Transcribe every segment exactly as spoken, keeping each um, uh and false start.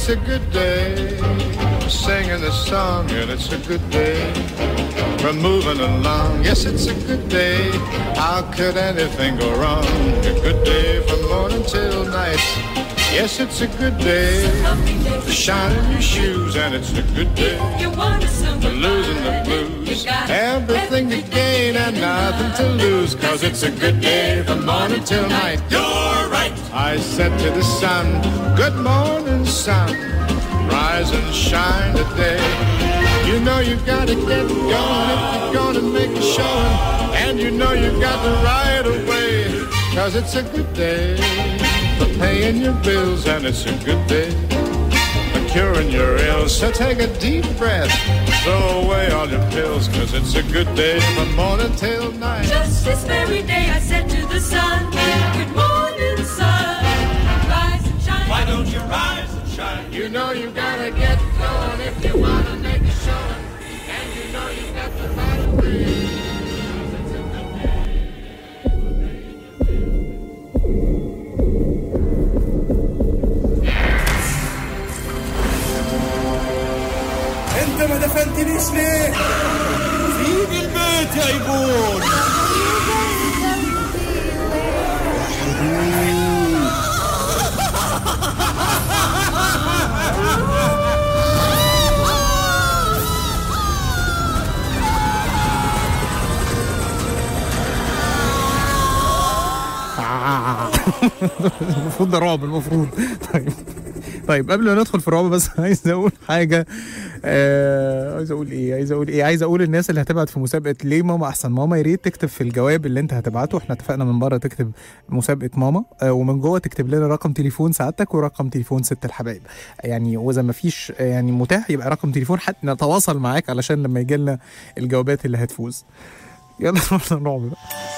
it's a good day. Singing this song and it's a good day. We're moving along, yes it's a good day. How could anything go wrong? A good day from morning till night. Yes it's a good day. To shine in your shoes and it's a good day. For losing the blues, everything to gain and nothing to lose. Cause it's a good day from morning till night. You're right. I said to the sun, good morning sun. Rise and shine today. You know you gotta get going if you're gonna make a showing. And you know you got to ride away. Cause it's a good day for paying your bills. And it's a good day for curing your ills. So take a deep breath, throw away all your pills. Cause it's a good day from morning till night. Just this very day I said to the sun, good morning sun. Rise and shine. Why don't you rise and shine? You know you gotta get going if you wanna make a showing. And you know you got to ride away. انت ما دفنتنيش ليه؟ سيب البيت يا ايبون. المفروض ده رعب المفروض. طيب طيب قبل ما ندخل في الرعب بس عايز اقول حاجه. آه عايز اقول ايه عايز اقول ايه عايز اقول الناس اللي هتبعت في مسابقه ليه ماما احسن ماما، يا ريت تكتب في الجواب اللي انت هتبعته. احنا اتفقنا من بره تكتب مسابقه ماما، آه ومن جوه تكتب لنا رقم تليفون سعادتك ورقم تليفون ست الحبايب يعني. واذا ما فيش يعني متاح يبقى رقم تليفون حتى نتواصل معاك علشان لما يجي لنا الجوابات اللي هتفوز. يلا نروح للرعب بقى.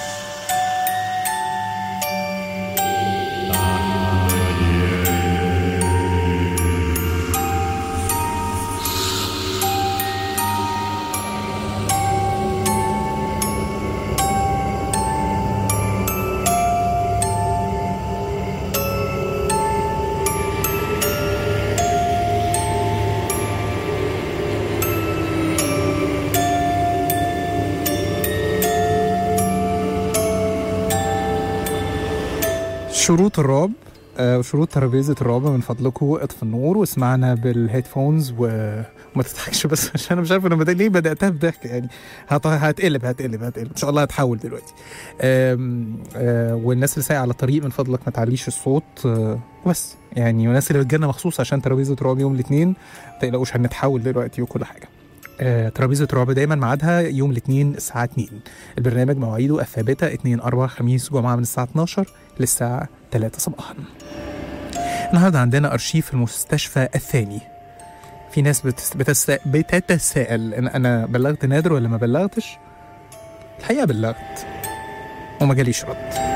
شروط الرعب وشروط ترابيزة الرعب، من فضلكم اطفوا النور واسمعنا بالهيدفونز وما تضحكش بس عشان انا مش عارف انا بدأ ليه بدأتها بضحك يعني. هتقلب هتقلب هتقلب ان شاء الله هتحول دلوقتي. آم آم والناس اللي سايقة على الطريق من فضلك ما تعليش الصوت بس يعني، والناس اللي بتجينا مخصوص عشان ترابيزة الرعب يوم الاثنين ما تقلقوش هنتحول دلوقتي وكل حاجة. آه، ترابيزة رعب دايما ميعادها يوم الاثنين الساعة اتنين. البرنامج مواعيده الثابتة اثنين أربعة خميس جمعة من الساعة اتناشر للساعة تلاتة صباحا. النهاردة عندنا أرشيف المستشفى الثاني. في ناس بتس... بتس... بتتساءل إن أنا بلغت نادر ولا ما بلغتش؟ الحقيقة بلغت وما جاليش رد.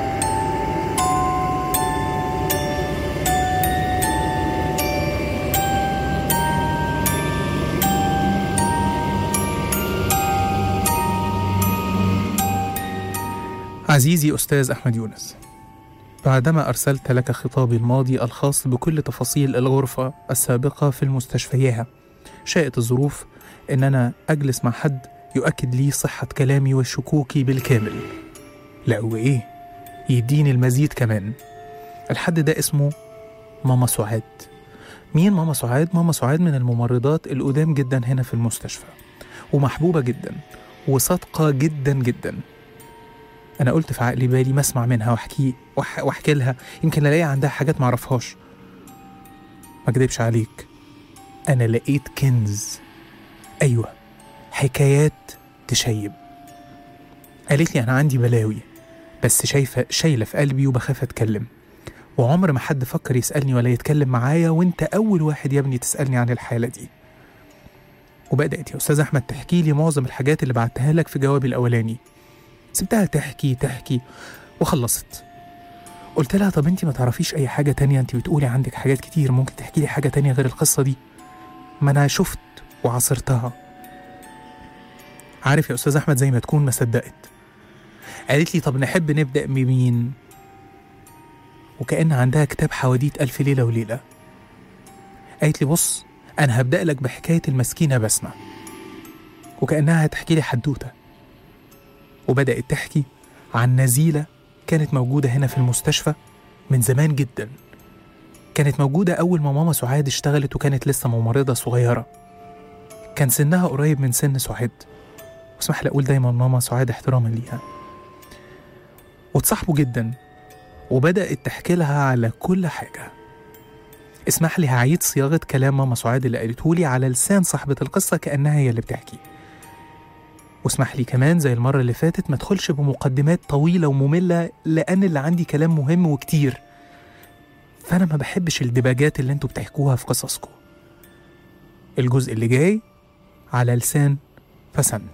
عزيزي أستاذ أحمد يونس، بعدما أرسلت لك خطابي الماضي الخاص بكل تفاصيل الغرفة السابقة في المستشفيها، شاءت الظروف أن أنا أجلس مع حد يؤكد لي صحة كلامي وشكوكي بالكامل. لا وإيه، يديني المزيد كمان. الحد ده اسمه ماما سعاد. مين ماما سعاد؟ ماما سعاد من الممرضات القدام جدا هنا في المستشفى، ومحبوبة جدا وصادقة جدا جدا. أنا قلت في عقلي بالي ما أسمع منها وأحكي وأحكي لها، يمكن ألاقي عندها حاجات معرفهاش. ما أكدبش عليك، أنا لقيت كنز. أيوة، حكايات تشيب. قالت لي أنا عندي بلاوي بس شايفة شايلة في قلبي وبخاف أتكلم، وعمر ما حد فكر يسألني ولا يتكلم معايا، وانت أول واحد يا ابني تسألني عن الحالة دي. وبدأت يا أستاذ أحمد تحكي لي معظم الحاجات اللي بعتها لك في جوابي الأولاني. سبتها تحكي تحكي وخلصت. قلت لها طب انت ما تعرفيش أي حاجة تانية؟ انت بتقولي عندك حاجات كتير، ممكن تحكي لي حاجة تانية غير القصة دي؟ ما أنا شفت وعصرتها. عارف يا أستاذ أحمد زي ما تكون ما صدقت. قالت لي طب نحب نبدأ بمين؟ وكأن عندها كتاب حواديت ألف ليلة وليلة. قالت لي بص أنا هبدأ لك بحكاية المسكينة بسمة، وكأنها هتحكي لي حدوتة. وبدأت تحكي عن نزيلة كانت موجودة هنا في المستشفى من زمان جدا. كانت موجودة أول ما ماما سعاد اشتغلت وكانت لسه ممرضة صغيرة، كان سنها قريب من سن سعاد، واسمح لي أقول دايما ماما سعاد احتراما ليها. وتصاحبوا جدا وبدأت تحكي لها على كل حاجة. اسمح لي هعيد صياغة كلام ماما سعاد اللي قالته لي على لسان صاحبة القصة كأنها هي اللي بتحكي. واسمح لي كمان زي المرة اللي فاتت ما ادخلش بمقدمات طويلة ومملة، لأن اللي عندي كلام مهم وكتير، فأنا ما بحبش الدباجات اللي انتوا بتحكوها في قصصكم. الجزء اللي جاي على لسان فسنت.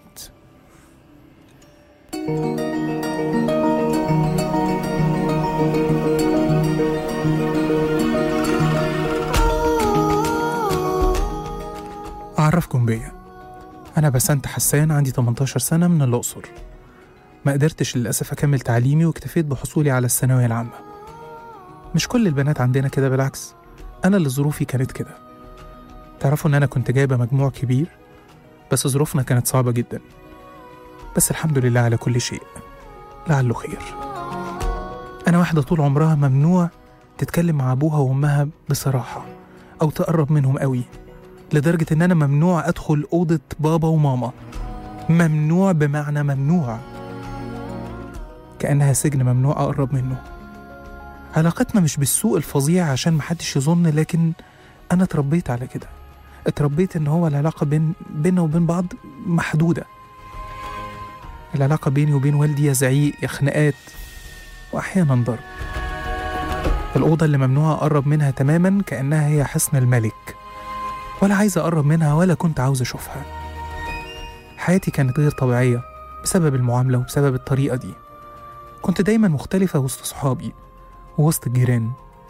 أعرفكم بيا، أنا بسنت حسان، عندي تمنتاشر سنة، من الأقصر. ما قدرتش للأسف أكمل تعليمي واكتفيت بحصولي على الثانوية العامة. مش كل البنات عندنا كده، بالعكس أنا اللي ظروفي كانت كده. تعرفوا إن أنا كنت جايبة مجموع كبير، بس ظروفنا كانت صعبة جدا، بس الحمد لله على كل شيء، لعله خير. أنا واحدة طول عمرها ممنوع تتكلم مع أبوها وأمها بصراحة أو تقرب منهم قوي، لدرجة إن أنا ممنوع أدخل أوضة بابا وماما. ممنوع بمعنى ممنوع، كأنها سجن ممنوع أقرب منه. علاقتنا مش بالسوء الفظيع عشان محدش يظن، لكن أنا اتربيت على كده. اتربيت إن هو العلاقة بين بيننا وبين بعض محدودة. العلاقة بيني وبين والدي يا زعيق يا خناقات وأحيانا ضرب. الأوضة اللي ممنوع أقرب منها تماما كأنها هي حصن الملك، ولا عايز أقرب منها ولا كنت عاوز أشوفها. حياتي كانت غير طبيعية بسبب المعاملة وبسبب الطريقة دي. كنت دايما مختلفة وسط صحابي ووسط الجيران.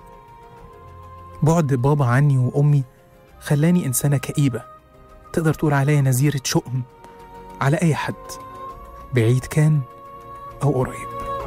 بعد بابا عني وأمي خلاني إنسانة كئيبة، تقدر تقول عليا نزيرة شؤم على أي حد، بعيد كان أو قريب.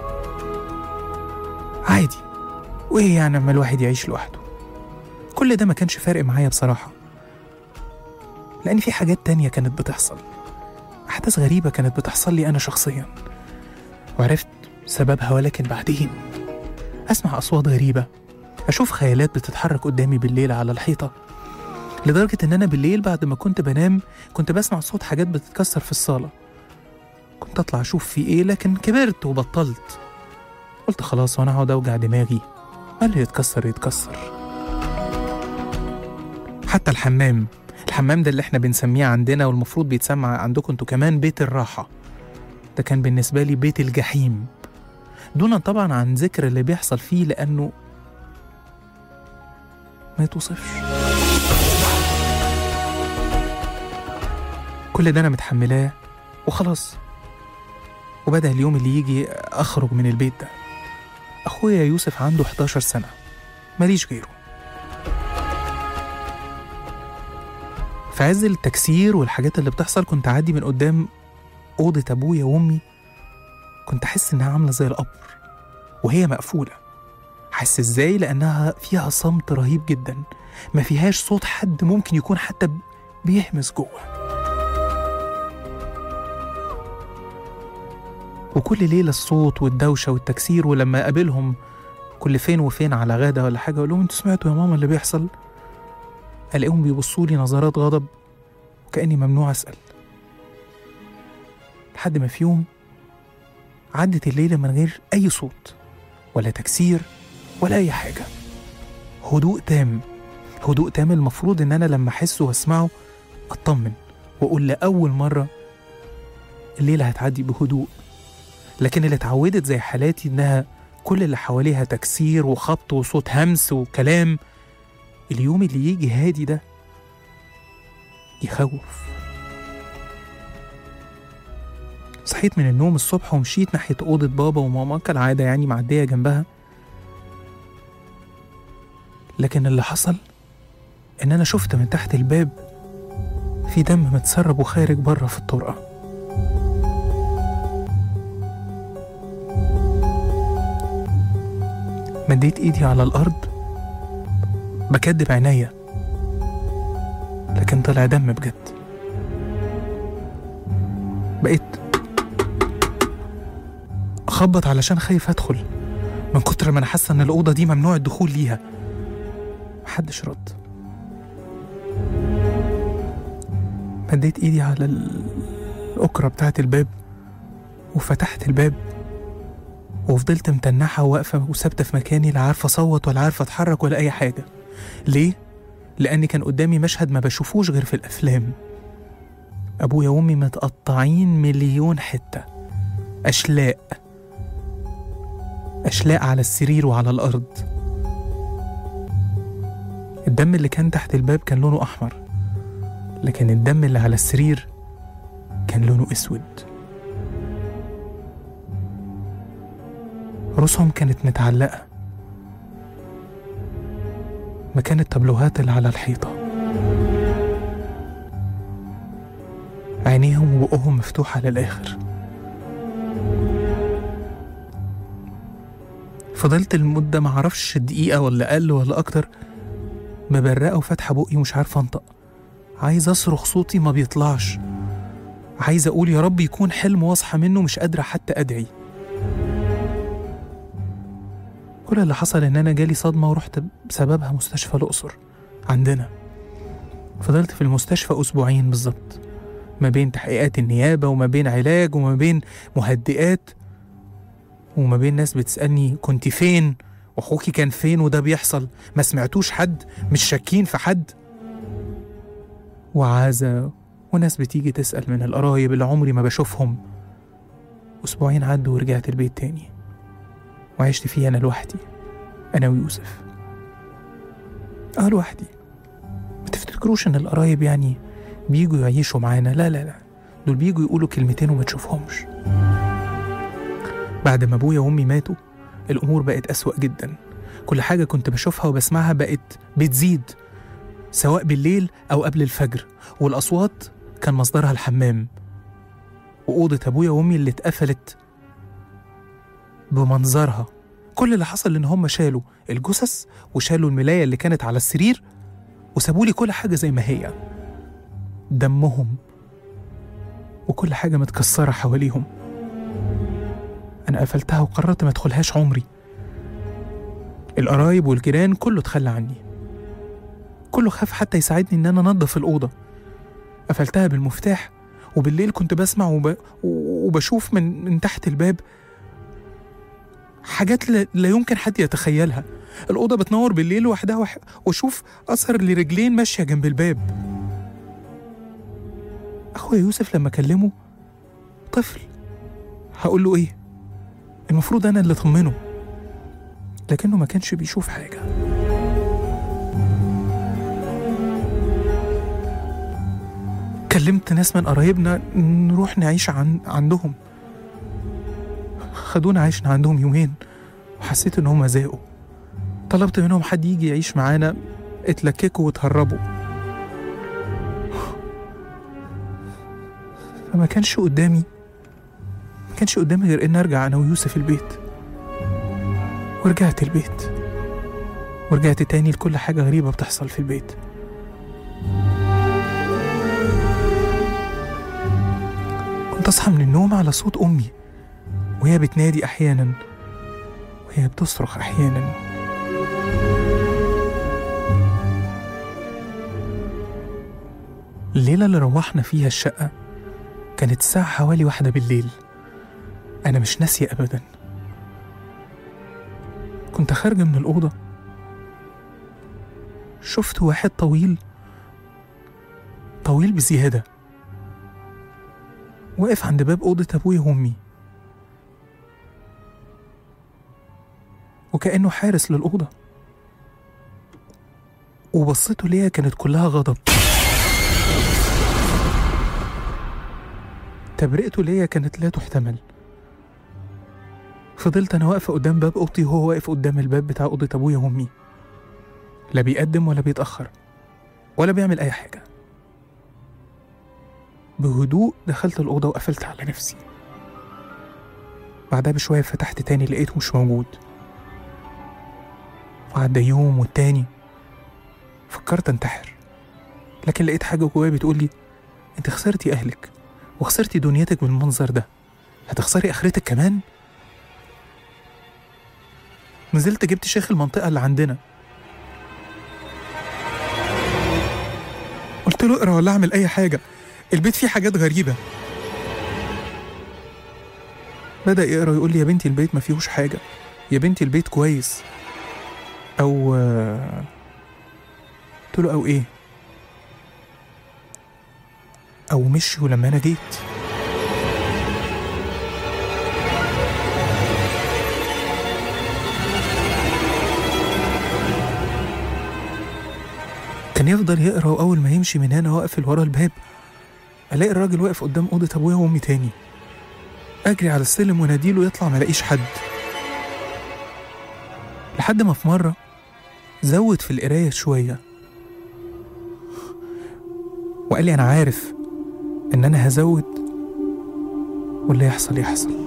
عادي، وإيه يعني أما الواحد يعيش لوحده؟ كل ده ما كانش فارق معايا بصراحة، لأن في حاجات تانية كانت بتحصل، أحداث غريبة كانت بتحصل لي أنا شخصيا، وعرفت سببها. ولكن بعدين أسمع أصوات غريبة، أشوف خيالات بتتحرك قدامي بالليل على الحيطة، لدرجة إن أنا بالليل بعد ما كنت بنام كنت بسمع صوت حاجات بتتكسر في الصالة. كنت أطلع أشوف في إيه، لكن كبرت وبطلت. قلت خلاص، وأنا هقعد أوجع دماغي؟ ما اللي يتكسر يتكسر. حتى الحمام الحمام ده اللي احنا بنسميه عندنا والمفروض بيتسمى عندكم انتوا كمان بيت الراحة، ده كان بالنسبة لي بيت الجحيم، دونا طبعا عن ذكر اللي بيحصل فيه، لأنه ما يتوصفش. كل ده أنا متحملاه وخلاص. وبدأ اليوم اللي يجي أخرج من البيت ده. أخويا يوسف عنده حداشر سنة، ماليش غيره. في عز التكسير والحاجات اللي بتحصل كنت أعدي من قدام أوضة أبويا وأمي، كنت أحس إنها عاملة زي القبر وهي مقفولة. حس إزاي؟ لأنها فيها صمت رهيب جدا، ما فيهاش صوت حد ممكن يكون حتى بيهمس جوه. وكل ليلة الصوت والدوشة والتكسير، ولما أقابلهم كل فين وفين على غدا ولا حاجة أقول لهم أنتوا سمعتوا يا ماما اللي بيحصل؟ ألاقيهم بيبصوا لي نظرات غضب وكأني ممنوع أسأل. لحد ما في يوم عدت الليلة من غير أي صوت ولا تكسير ولا أي حاجة، هدوء تام. هدوء تام المفروض إن أنا لما أحسه وأسمعه أطمن وأقول لأول مرة الليلة هتعدي بهدوء. لكن اللي اتعودت زي حالاتي إنها كل اللي حواليها تكسير وخبط وصوت همس وكلام، اليوم اللي يجي هادي ده يخوف. صحيت من النوم الصبح ومشيت ناحية أوضة بابا وماما كالعادة، يعني معدية جنبها. لكن اللي حصل إن أنا شفت من تحت الباب في دم متسرب وخارج بره في الطرقة. مديت إيدي على الأرض بكدب عينيا، لكن طلع دم بجد. بقيت أخبط علشان خايف أدخل من كتر ما أنا حاسة إن الأوضة دي ممنوع الدخول ليها. محدش رد. مديت إيدي على الأكرة بتاعة الباب وفتحت الباب، وفضلت متنحة وواقفة وثابتة في مكاني، لا عارفة أصوت ولا عارفة أتحرك ولا أي حاجة. ليه؟ لأني كان قدامي مشهد ما بشوفوش غير في الأفلام. أبويا وأمي متقطعين مليون حتة، أشلاء أشلاء على السرير وعلى الأرض. الدم اللي كان تحت الباب كان لونه أحمر، لكن الدم اللي على السرير كان لونه أسود. رؤوسهم كانت متعلقة مكان التابلوهات اللي على الحيطة. عينيهم وبقهم مفتوحة للآخر. فضلت المدة معرفش دقيقة ولا أقل ولا أكتر مبرقة وفتحة بقي مش عارفة أنطق. عايز أصرخ، صوتي ما بيطلعش. عايز أقول يا رب يكون حلم واصحى منه، مش قادرة حتى أدعي. كل اللي حصل إن أنا جالي صدمة ورحت بسببها مستشفى الأقصر عندنا. فضلت في المستشفى أسبوعين بالظبط، ما بين تحقيقات النيابة وما بين علاج وما بين مهدئات وما بين ناس بتسألني كنت فين وأخوكي كان فين وده بيحصل، ما سمعتوش حد، مش شاكين في حد. وعازة وناس بتيجي تسأل من القرايب اللي عمري ما بشوفهم. أسبوعين عدوا ورجعت البيت تاني، وعشت فيه أنا لوحدي، أنا ويوسف. أه لوحدي. ما تفتكروش إن القرايب يعني بيجوا يعيشوا معانا، لا لا لا، دول بيجوا يقولوا كلمتين وما تشوفهمش. بعد ما أبويا وأمي ماتوا الأمور بقت أسوأ جدا. كل حاجة كنت بشوفها وبسمعها بقت بتزيد، سواء بالليل أو قبل الفجر. والأصوات كان مصدرها الحمام وأوضة أبويا وأمي اللي اتقفلت بمنظرها. كل اللي حصل إن هم شالوا الجثث وشالوا الملاية اللي كانت على السرير وسابوا لي كل حاجة زي ما هي، دمهم وكل حاجة متكسرة حواليهم. أنا قفلتها وقررت ما أدخلهاش عمري. القرايب والجيران كله اتخلى عني، كله خاف حتى يساعدني إن أنا أنظف الأوضة. قفلتها بالمفتاح، وبالليل كنت بسمع وب... وبشوف من... من تحت الباب حاجات لا, لا يمكن حد يتخيلها. الأوضة بتنور بالليل لوحدها وح... وأشوف أثر لرجلين ماشية جنب الباب. أخويا يوسف لما كلمه طفل، هقول له إيه؟ المفروض أنا اللي أطمنه، لكنه ما كانش بيشوف حاجة. كلمت ناس من قرايبنا نروح نعيش عن... عندهم. خدونا عيشنا عندهم يومين وحسيت إن هم زهقوا. طلبت منهم حد يجي يعيش معانا، اتلككوا وتهربوا. فما كانش قدامي ما كانش قدامي غير إن أرجع أنا ويوسف البيت. ورجعت البيت ورجعت تاني لكل حاجة غريبة بتحصل في البيت. كنت أصحى من النوم على صوت أمي وهي بتنادي أحيانا وهي بتصرخ أحيانا. الليلة اللي روحنا فيها الشقة كانت الساعة حوالي واحدة بالليل. أنا مش ناسية أبدا. كنت خارجة من الأوضة، شفت واحد طويل طويل بزيادة واقف عند باب أوضة أبويا وأمي، وكأنه حارس للأوضة. وبصته ليا كانت كلها غضب. تبرئته ليا كانت لا تحتمل. فضلت أنا واقفة قدام باب أوضتي وهو واقف قدام الباب بتاع أوضة أبويا وأمي، لا بيقدم ولا بيتأخر ولا بيعمل أي حاجة. بهدوء دخلت الأوضة وقفلت على نفسي. بعدها بشوية فتحت تاني لقيته مش موجود. وعدى يوم والتاني، فكرت انتحر لكن لقيت حاجة جوايا بتقول لي انت خسرتي أهلك وخسرتي دنيتك بالمنظر ده، هتخسري آخرتك كمان؟ نزلت جبت شيخ المنطقة اللي عندنا، قلت له اقرا ولا اعمل اي حاجة، البيت فيه حاجات غريبة. بدأ يقرا يقول لي يا بنتي البيت ما فيهوش حاجة، يا بنتي البيت كويس. او قلت له او ايه؟ او مشيوا لما انا جيت. كان يفضل يقرا، واول ما يمشي من هنا واقفل ورا الباب الاقي الراجل واقف قدام اوضه ابويا وامي تاني. اجري على السلم وناديله يطلع ما الاقيش حد، لحد ما في مره زود في القرايه شويه وقال لي انا عارف ان انا هزود واللي يحصل يحصل.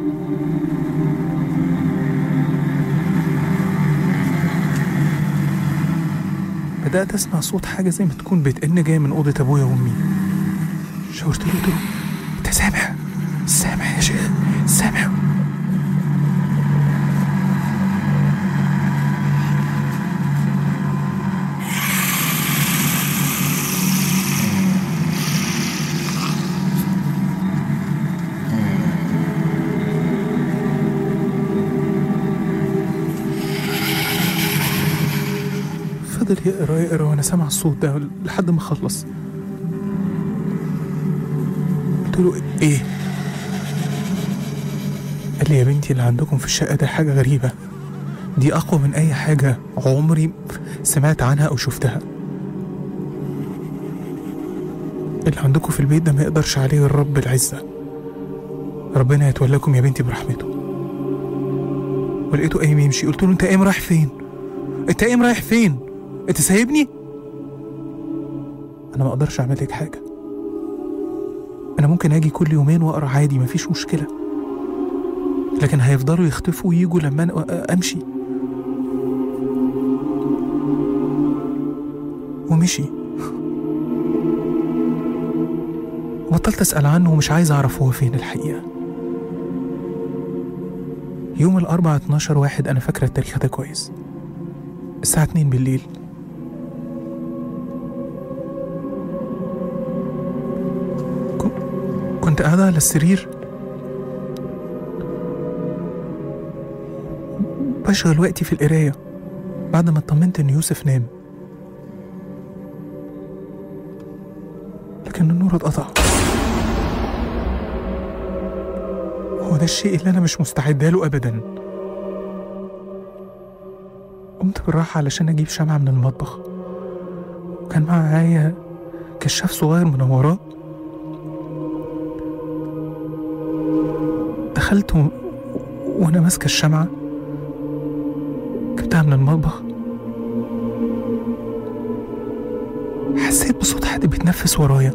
بدأت أسمع صوت حاجة زي ما تكون بتئن جاية من أوضة أبويا وأمي. شاورت له قلت له أنت سامع؟ سامع يا شيخ؟ سامع؟ فضل يقرا يقرا وانا سامع الصوت ده لحد ما خلص. قلت له ايه؟ قال لي يا بنتي اللي عندكم في الشقه ده حاجه غريبه، دي اقوى من اي حاجه عمري سمعت عنها او شفتها. اللي عندكم في البيت ده ما يقدرش عليه غير رب العزه، ربنا يتولاكم يا بنتي برحمته. ولقيته قايم يمشي. قلت له انت قايم رايح فين؟ انت قايم رايح فين؟ انت سايبني؟ انا ما اقدرش اعمل لك حاجه، انا ممكن اجي كل يومين واقرا عادي مفيش مشكله، لكن هيفضلوا يختفوا ويجوا لما انا امشي. ومشي. وبطلت اسال عنه ومش عايز اعرف هو فين الحقيقه. يوم الاربعاء اتناشر واحد، انا فاكره التاريخ ده كويس، الساعه اتنين بالليل. كنت قاعدة على السرير بشغل وقتي في القراية بعد ما اطمنت ان يوسف نام، لكن النور اتقطع. هو ده الشيء اللي انا مش مستعدة له ابدا. قمت بالراحة علشان اجيب شمعة من المطبخ، وكان معايا كشاف صغير منوراه. دخلت و... وانا ماسكه الشمعه، جبتها من المطبخ، حسيت بصوت حد بيتنفس ورايا.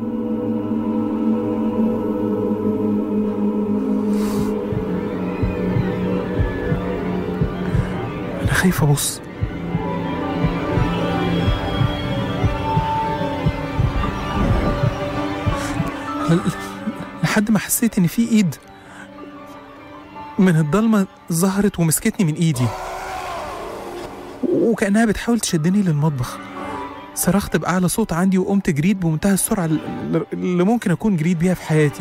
انا خايف ابص، لحد ما حسيت ان في ايد من الضلمة ظهرت ومسكتني من ايدي وكأنها بتحاول تشدني للمطبخ. صرخت بأعلى صوت عندي وقمت جريت بمنتهى السرعة اللي ممكن أكون جريت بيها في حياتي.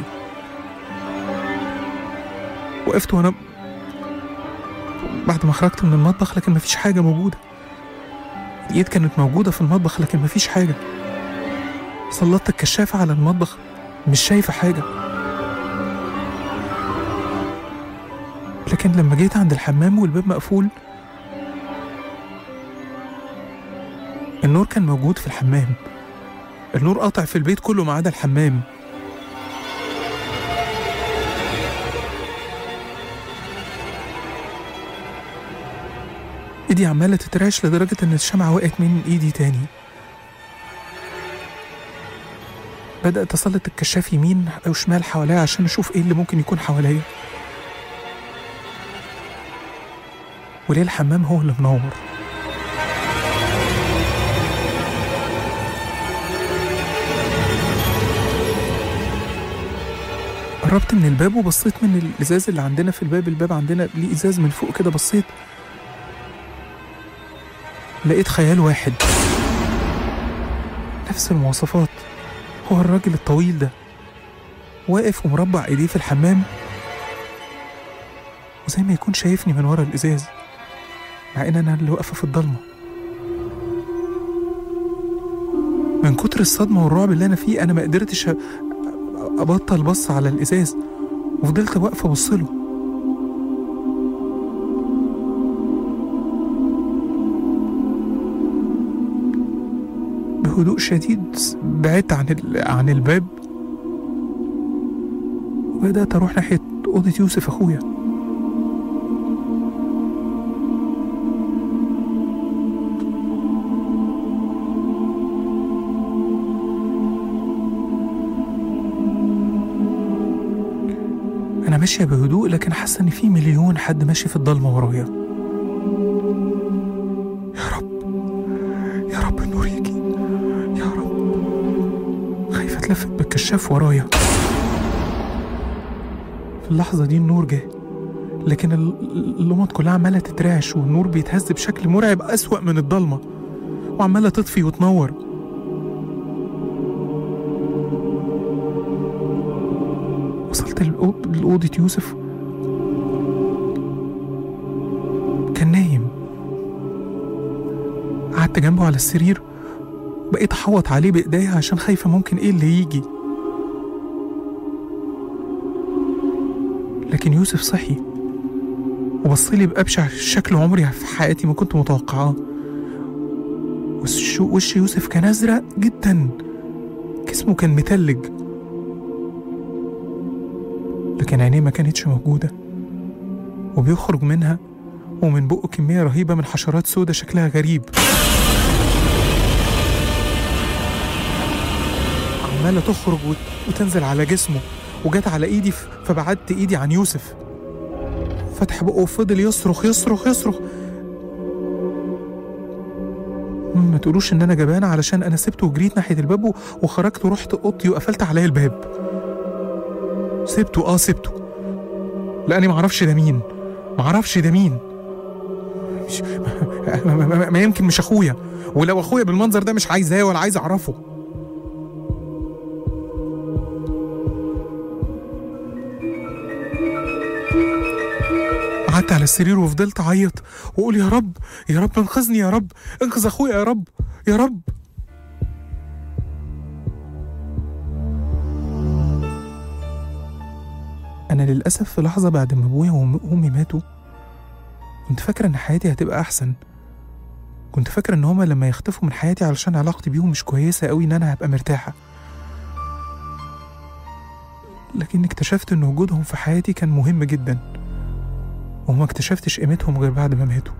وقفت وأنا بعد ما خرجت من المطبخ لكن مفيش حاجة موجودة. الإيد كانت موجودة في المطبخ لكن مفيش حاجة. سلطت الكشافة على المطبخ، مش شايفة حاجة. لكن لما جيت عند الحمام والباب مقفول، النور كان موجود في الحمام. النور قاطع في البيت كله ما عدا الحمام. ايدي عمالة تترعش لدرجة ان الشمعة وقعت من ايدي تاني. بدأت أسلط الكشاف يمين أو شمال حواليا عشان أشوف إيه اللي ممكن يكون حواليا، وليه الحمام هو اللي منور. قربت من الباب وبصيت من الإزاز اللي عندنا في الباب. الباب عندنا ليه إزاز من فوق كده. بصيت لقيت خيال واحد نفس المواصفات، هو الراجل الطويل ده واقف ومربع ايديه في الحمام، وزي ما يكون شايفني من ورا الإزاز، مع ان انا اللي واقفة في الضلمة. من كتر الصدمة والرعب اللي انا فيه انا ما قدرتش ابطل بص على الإزاز، وفضلت واقفة بصله. بهدوء شديد بعدت عن عن الباب وبدأت أروح ناحية أوضة يوسف أخويا. أنا ماشية بهدوء لكن حاسة إن في مليون حد ماشي في الضلمة ورايا. يا رب يا رب النور يجي يا رب. خايفة اتلفت بالكشاف ورايا. في اللحظة دي النور جه، لكن اللمض كلها عمالة تترعش والنور بيتهز بشكل مرعب أسوأ من الضلمة، وعمالة تطفي وتنور. وصلت لأوضة يوسف، كان نايم. قعدت جنبه على السرير وبقيت أحوط عليه بإيديا عشان خايفة ممكن إيه اللي يجي. لكن يوسف صحي وبصلي بأبشع شكل عمري في حياتي ما كنت متوقعاه. وش يوسف كان أزرق جدا، جسمه كان متلج، لكن عينيه ما كانتش موجودة، وبيخرج منها ومن بقه كمية رهيبة من حشرات سودة شكلها غريب عمالة تخرج وتنزل على جسمه، وجت على ايدي فبعدت ايدي عن يوسف. فتح بقه وفضل يصرخ يصرخ يصرخ. ما تقولوش ان انا جبانة علشان انا سبته وجريت ناحية الباب وخرجت ورحت اوضتي وقفلت عليا الباب. سبته اه سبته لاني معرفش ده مين، معرفش ده مين. مش ما, ما, ما, ما يمكن مش اخويا، ولو اخويا بالمنظر ده مش عايزاه ولا عايز اعرفه. قعدت على السرير وفضلت اعيط واقول يا رب يا رب انقذني، يا رب انقذ اخويا، يا رب يا رب. انا للاسف في لحظه بعد ما ابويا وامي ماتوا كنت فاكره ان حياتي هتبقى احسن. كنت فاكره ان هما لما يختفوا من حياتي علشان علاقتي بيهم مش كويسه قوي ان انا هبقى مرتاحه، لكن اكتشفت ان وجودهم في حياتي كان مهم جدا، وما اكتشفتش قيمتهم غير بعد ما ماتوا.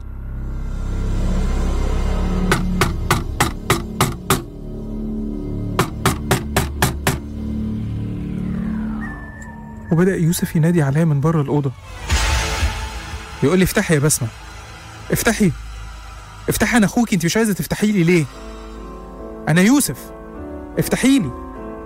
وبدأ يوسف ينادي عليا من بره الأوضة، يقول لي افتحي يا بسمة، افتحي افتحي، أنا أخوك، أنت مش عايزة تفتحي لي ليه؟ أنا يوسف، افتحي لي.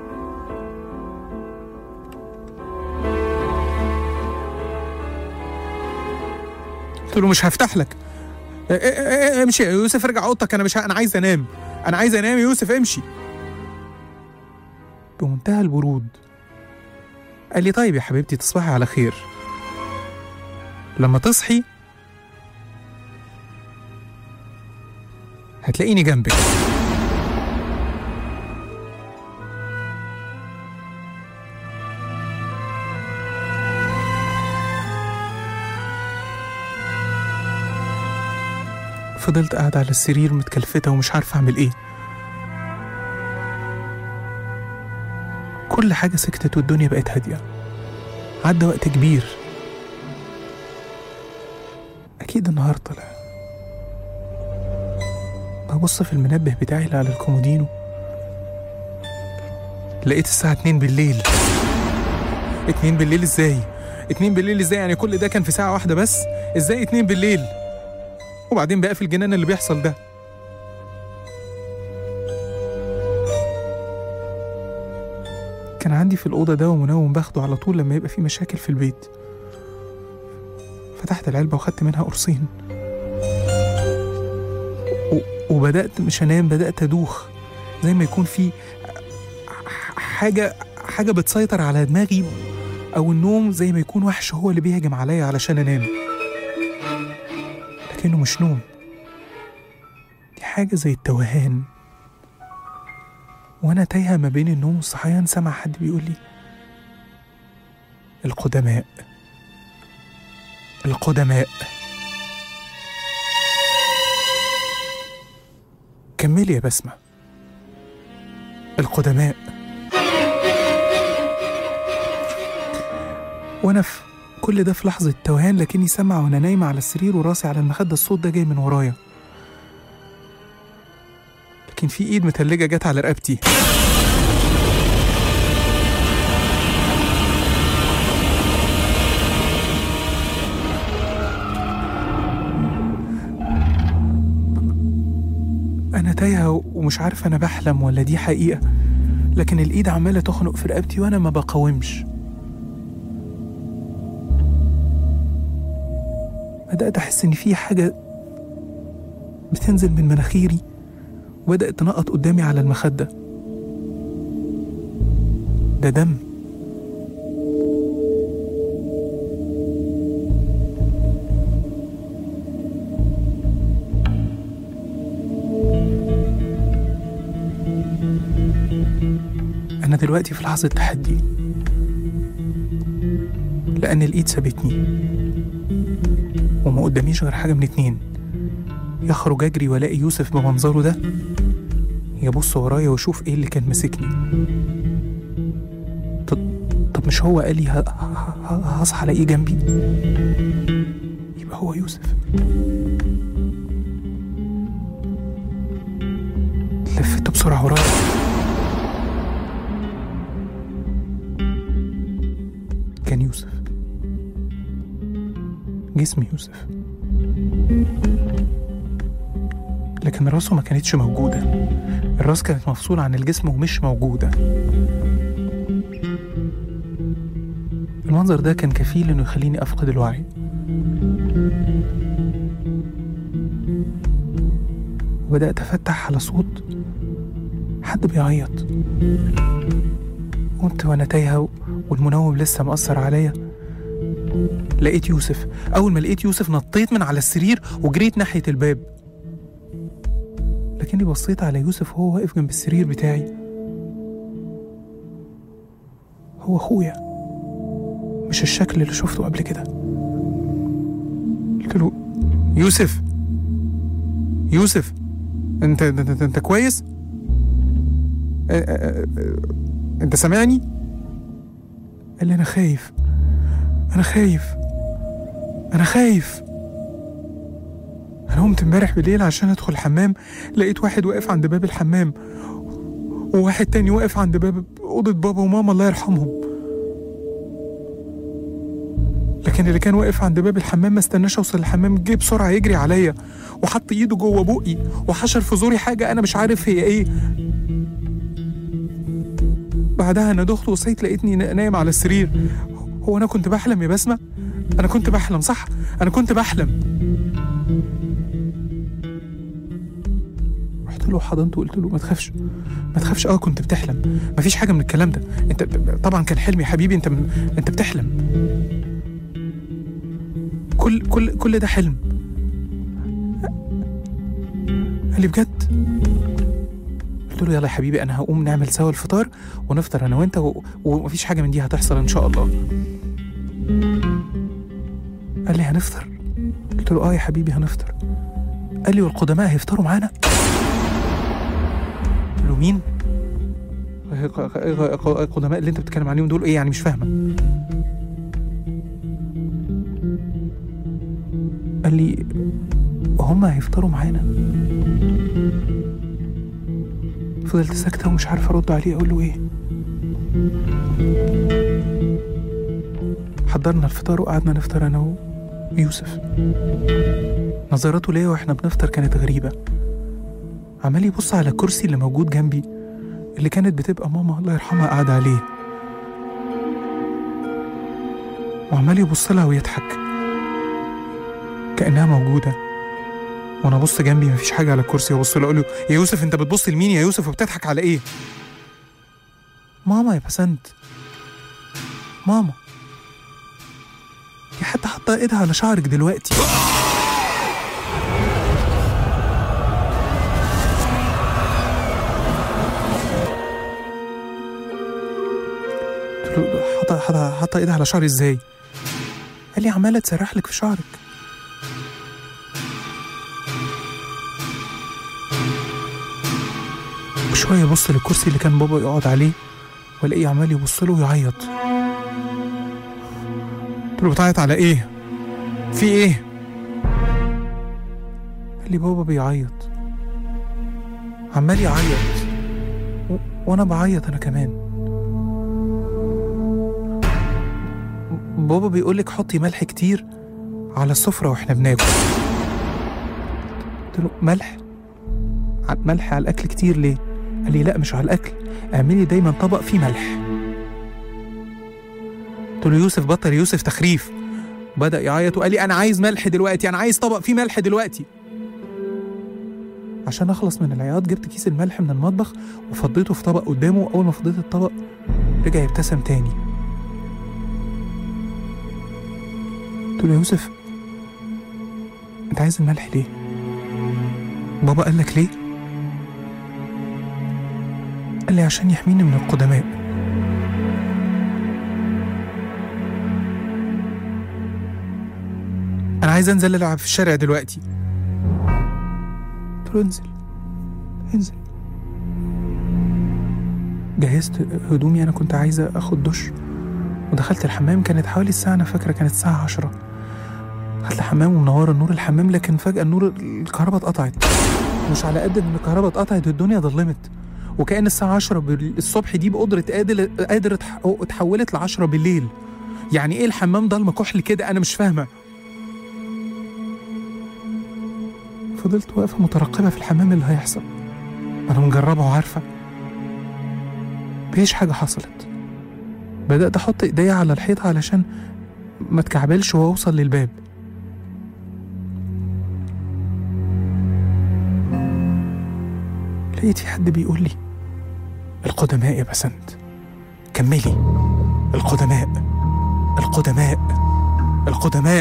قلت له مش هفتح لك، امشي يا يوسف، ارجع اوضتك، انا مش ه... انا عايز انام، انا عايز انام يا يوسف، امشي. بمنتهى البرود قال لي طيب يا حبيبتي تصبحي على خير، لما تصحي هتلاقيني جنبك. فضلت قاعدة على السرير متكلفتة ومش عارفة أعمل إيه. كل حاجة سكتت والدنيا بقت هادية. عدى وقت كبير، أكيد النهار طلع. ببص في المنبه بتاعي اللي على الكومودينو، لقيت الساعة اتنين بالليل. اتنين بالليل إزاي؟ اتنين بالليل إزاي؟ يعني كل ده كان في ساعة واحدة بس؟ إزاي اتنين بالليل؟ وبعدين بقى في الجنان اللي بيحصل ده. كان كان عندي في الأوضة دواء منوم باخده على طول لما يبقى في مشاكل في البيت. فتحت العلبة وخدت منها قرصين و... وبدأت مش أنام، بدأت أدوخ زي ما يكون في حاجة حاجة بتسيطر على دماغي، أو النوم زي ما يكون وحش هو اللي بيهجم عليا علشان أنام، لكنه مش نوم، دي حاجة زي التوهان. وأنا تايهة ما بين النوم والصحيان سمع حد بيقول لي القدماء القدماء. كملي يا بسمة. القدماء. وأنا في كل ده في لحظة توهان، لكني سمع وأنا نايمة على السرير وراسي على المخدة الصوت ده جاي من ورايا، لكن في إيد متلجة جت على رقبتي. أنا تايهة ومش عارفة أنا بحلم ولا دي حقيقة، لكن الإيد عمالة تخنق في رقبتي وأنا ما بقاومش. بدأت أحس إن في حاجة بتنزل من مناخيري وبدأت تنقط قدامي على المخدة. ده دم. أنا دلوقتي في لحظة تحدي، لأن الإيد سابتني وما قداميش غير حاجة من اتنين: يخرج أجري ولاقي يوسف بمنظره ده، يبص ورايا ويشوف إيه اللي كان ماسكني. طب, طب مش هو قال لي هصحى ألاقيه جنبي؟ يبقى هو يوسف. لفت بسرعة ورايا، كان يوسف، جسم يوسف، لكن راسه ما كانتش موجودة. الراس كانت مفصولة عن الجسم ومش موجودة. المنظر ده كان كفيل إنه يخليني أفقد الوعي. وبدأت أفتح على صوت حد بيعيط. قمت وأنا تايهة والمنوم لسه مأثر عليا. لقيت يوسف. أول ما لقيت يوسف نطيت من على السرير وجريت ناحية الباب، لكني بصيت على يوسف وهو واقف جنب السرير بتاعي. هو أخويا، مش الشكل اللي شفته قبل كده. قلت له: يوسف يوسف انت انت, انت كويس؟ انت سامعني؟ قال لي: انا خايف انا خايف انا خايف انا قمت امبارح بالليل عشان ادخل الحمام، لقيت واحد واقف عند باب الحمام وواحد تاني واقف عند باب اوضه بابا وماما الله يرحمهم، لكن اللي كان واقف عند باب الحمام ما استناش اوصل الحمام، جه بسرعه يجري عليا وحط ايده جوه بقي وحشر في زوري حاجه انا مش عارف هي ايه. بعدها انا دخت وصحيت لقيتني نايم على السرير. هو انا كنت بحلم يا بسمة؟ انا كنت بحلم صح؟ انا كنت بحلم. رحت له وحضنته وقلت له: ما تخافش ما تخافش اه كنت بتحلم، مفيش حاجه من الكلام ده، انت طبعا كان حلم يا حبيبي، انت انت بتحلم، كل كل كل ده حلم. قال لي: بجد؟ قلت له: يلا يا حبيبي انا هقوم نعمل سوا الفطار ونفطر انا وانت و... ومفيش حاجه من دي هتحصل ان شاء الله. قال لي: هنفطر؟ قلت له: اه يا حبيبي هنفطر. قال لي: والقدماء هيفطروا معانا؟ قلت له: مين؟ القدماء اللي انت بتتكلم عليهم دول ايه يعني؟ مش فاهمه. قال لي: هم هيفطروا معانا. فضلت ساكتة ومش عارفة أرد عليه أقول له إيه. حضرنا الفطار وقعدنا نفطر أنا ويوسف. نظراته ليا وإحنا بنفطر كانت غريبة. عمال يبص على الكرسي اللي موجود جنبي اللي كانت بتبقى ماما الله يرحمها قاعدة عليه، وعمال يبص لها ويضحك كأنها موجودة. وانا ابص جنبي مفيش حاجة على الكرسي، وابص له اقول له يا يوسف انت بتبص لمين يا يوسف وبتضحك على ايه؟ ماما يا بسنت، ماما دي حتى حاطة ايدها على شعرك دلوقتي. حاطة حاطة حاطة ايدها على شعري ازاي؟ قال لي عمالة تسرح لك في شعرك. وشوية يبص للكرسي اللي كان بابا يقعد عليه والاقيه عمال يبص له ويعيط. قلت له بتعيط على ايه؟ في ايه؟ قال لي بابا بيعيط، عمال يعيط و... وانا بعيط انا كمان. بابا بيقولك حطي ملح كتير على السفرة واحنا بناكل. قلت له ملح؟ ملح على الأكل كتير ليه؟ قال لي لا مش على الأكل، اعملي دايما طبق فيه ملح. قلت له يوسف بطل يوسف تخريف. بدأ يعيط وقال لي أنا عايز ملح دلوقتي، أنا عايز طبق فيه ملح دلوقتي. عشان أخلص من العياط جبت كيس الملح من المطبخ وفضيته في طبق قدامه، وأول ما فضيت الطبق رجع يبتسم تاني. قلت له يا يوسف انت عايز الملح ليه؟ بابا قال لك ليه؟ قال لي عشان يحميني من القدماء. انا عايز انزل العب في الشارع دلوقتي. قلت له انزل انزل. جهزت هدومي، انا كنت عايزه اخد دش ودخلت الحمام. كانت حوالي الساعه، انا فاكره كانت الساعه عشرة. دخلت الحمام ومنوره النور الحمام، لكن فجاه النور الكهرباء اتقطعت. مش على قد ان الكهرباء اتقطعت والدنيا ضلمت، وكأن الساعه عشرة الصبح دي بقدره قادر قادر اتحولت ل عشرة بالليل. يعني ايه الحمام ضلمه كحل كده؟ انا مش فاهمه. فضلت واقفه مترقبه في الحمام اللي هيحصل، انا مجربه وعارفه مفيش حاجه حصلت. بدأت احط ايديا على الحيطه علشان ما اتكعبلش واوصل للباب. لقيت في حد بيقول لي القدماء يا بسنت، كملي، القدماء القدماء القدماء.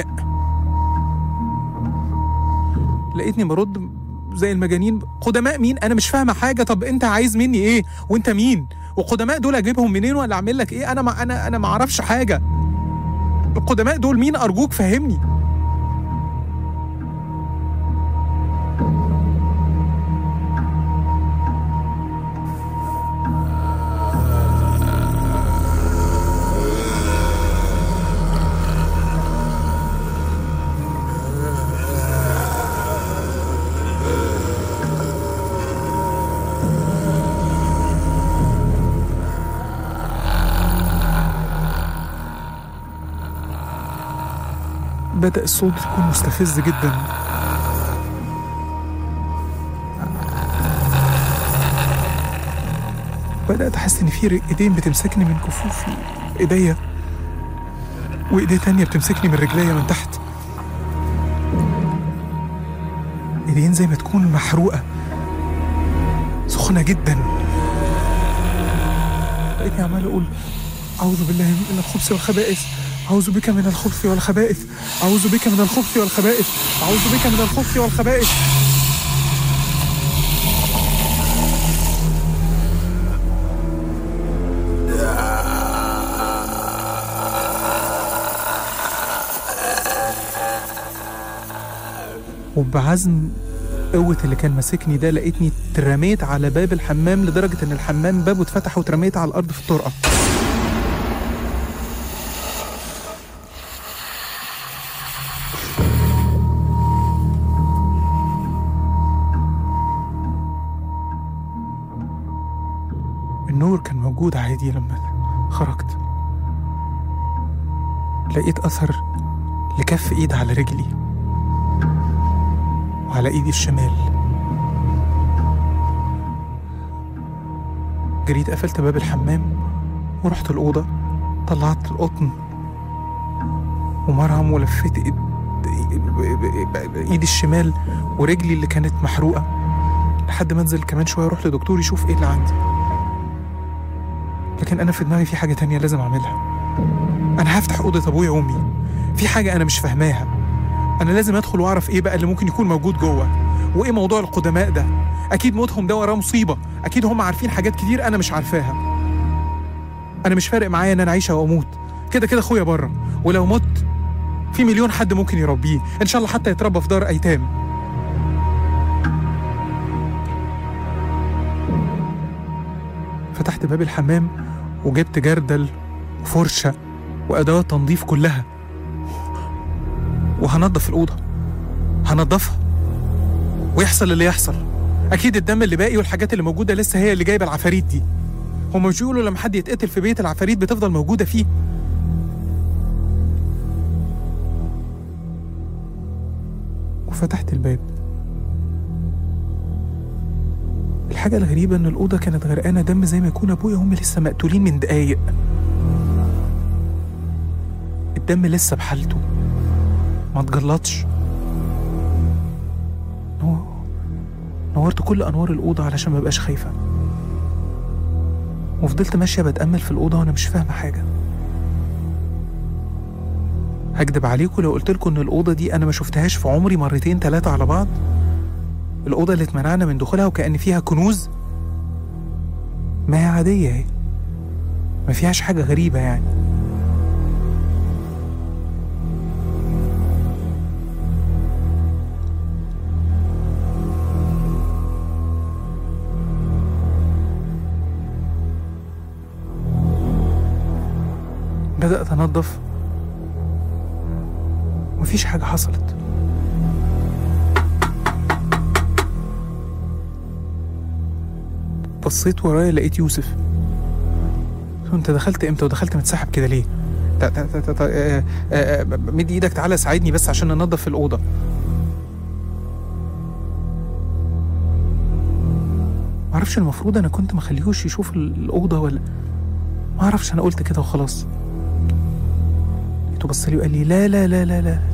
لقيتني برد زي المجانين، قدماء مين؟ انا مش فاهمه حاجه. طب انت عايز مني ايه؟ وانت مين؟ والقدماء دول اجيبهم منين ولا اعمل لك ايه؟ انا ما انا انا ما اعرفش حاجه. القدماء دول مين؟ ارجوك فهمني. بدأ الصوت يكون مستفز جدا. بدأت أحس إن في إيدين بتمسكني من كفوفي إيديا، وإيديه تانية بتمسكني من رجليا من تحت. إيدين زي ما تكون محروقة سخنة جدا. لقيتني عمال أقول أعوذ بالله من الخبث والخبائث، أعوذ بك من الخبث والخبائث، أعوذ بك من الخبث والخبائث، أعوذ بك من الخبث والخبائث. وبعزم قوة اللي كان ماسكني ده لقيتني اترميت على باب الحمام، لدرجة ان الحمام بابه اتفتح واترميت على الأرض في الطرقة. النور كان موجود عادي. لما خرجت لقيت أثر لكف إيد على رجلي وعلى إيدي الشمال. جريت قفلت باب الحمام ورحت الأوضة، طلعت القطن ومرهم، ولفيت إيد... ايدي الشمال ورجلي اللي كانت محروقة لحد ما انزل كمان شوية اروح لدكتور يشوف ايه اللي عندي. لكن انا في دماغي في حاجة تانية لازم اعملها. انا هفتح اوضة ابويا وامي، في حاجة انا مش فاهماها. انا لازم ادخل واعرف ايه بقى اللي ممكن يكون موجود جوه، وايه موضوع القدماء ده. اكيد موتهم ده وراه مصيبة، اكيد هم عارفين حاجات كتير انا مش عارفاها. انا مش فارق معايا ان انا عايشة او اموت، كده كده اخويا بره، ولو مت في مليون حد ممكن يربيه، ان شاء الله حتى يتربى في دار ايتام. فتحت باب الحمام وجبت جردل وفرشة وأدوات تنظيف كلها، وهنضف الأوضة، هنضفها ويحصل اللي يحصل. أكيد الدم اللي باقي والحاجات اللي موجودة لسه هي اللي جايبة العفاريت دي. هما مش بيقولوا لما حد يتقتل في بيت العفاريت بتفضل موجودة فيه؟ وفتحت الباب. الحاجة الغريبة إن الأوضة كانت غرقانة دم زي ما يكون أبويا وأمي لسه مقتولين من دقايق. الدم لسه بحالته، ما اتجلطش. نورت كل أنوار الأوضة علشان ما بقاش خايفة، وفضلت ماشية بتأمل في الأوضة وأنا مش فاهمة حاجة. هكدب عليكم لو قلتلكم إن الأوضة دي أنا ما شفتهاش في عمري مرتين تلاتة على بعض. الأوضة اللي اتمنعنا من دخولها وكأن فيها كنوز، ما هي عادية اهي، ما فيهاش حاجة غريبة يعني. بدأت أنظف، مفيش حاجة حصلت. بصيت ورايا لقيت يوسف. انت دخلت امتى ودخلت متسحب كده ليه؟ مد ايدك تعالى ساعدني بس عشان ننظف الأوضة. معرفش المفروض انا كنت مخليهوش يشوف الأوضة ولا معرفش، انا قلت كده وخلاص. لقيته بصلي وقال لي لا لا لا لا لا،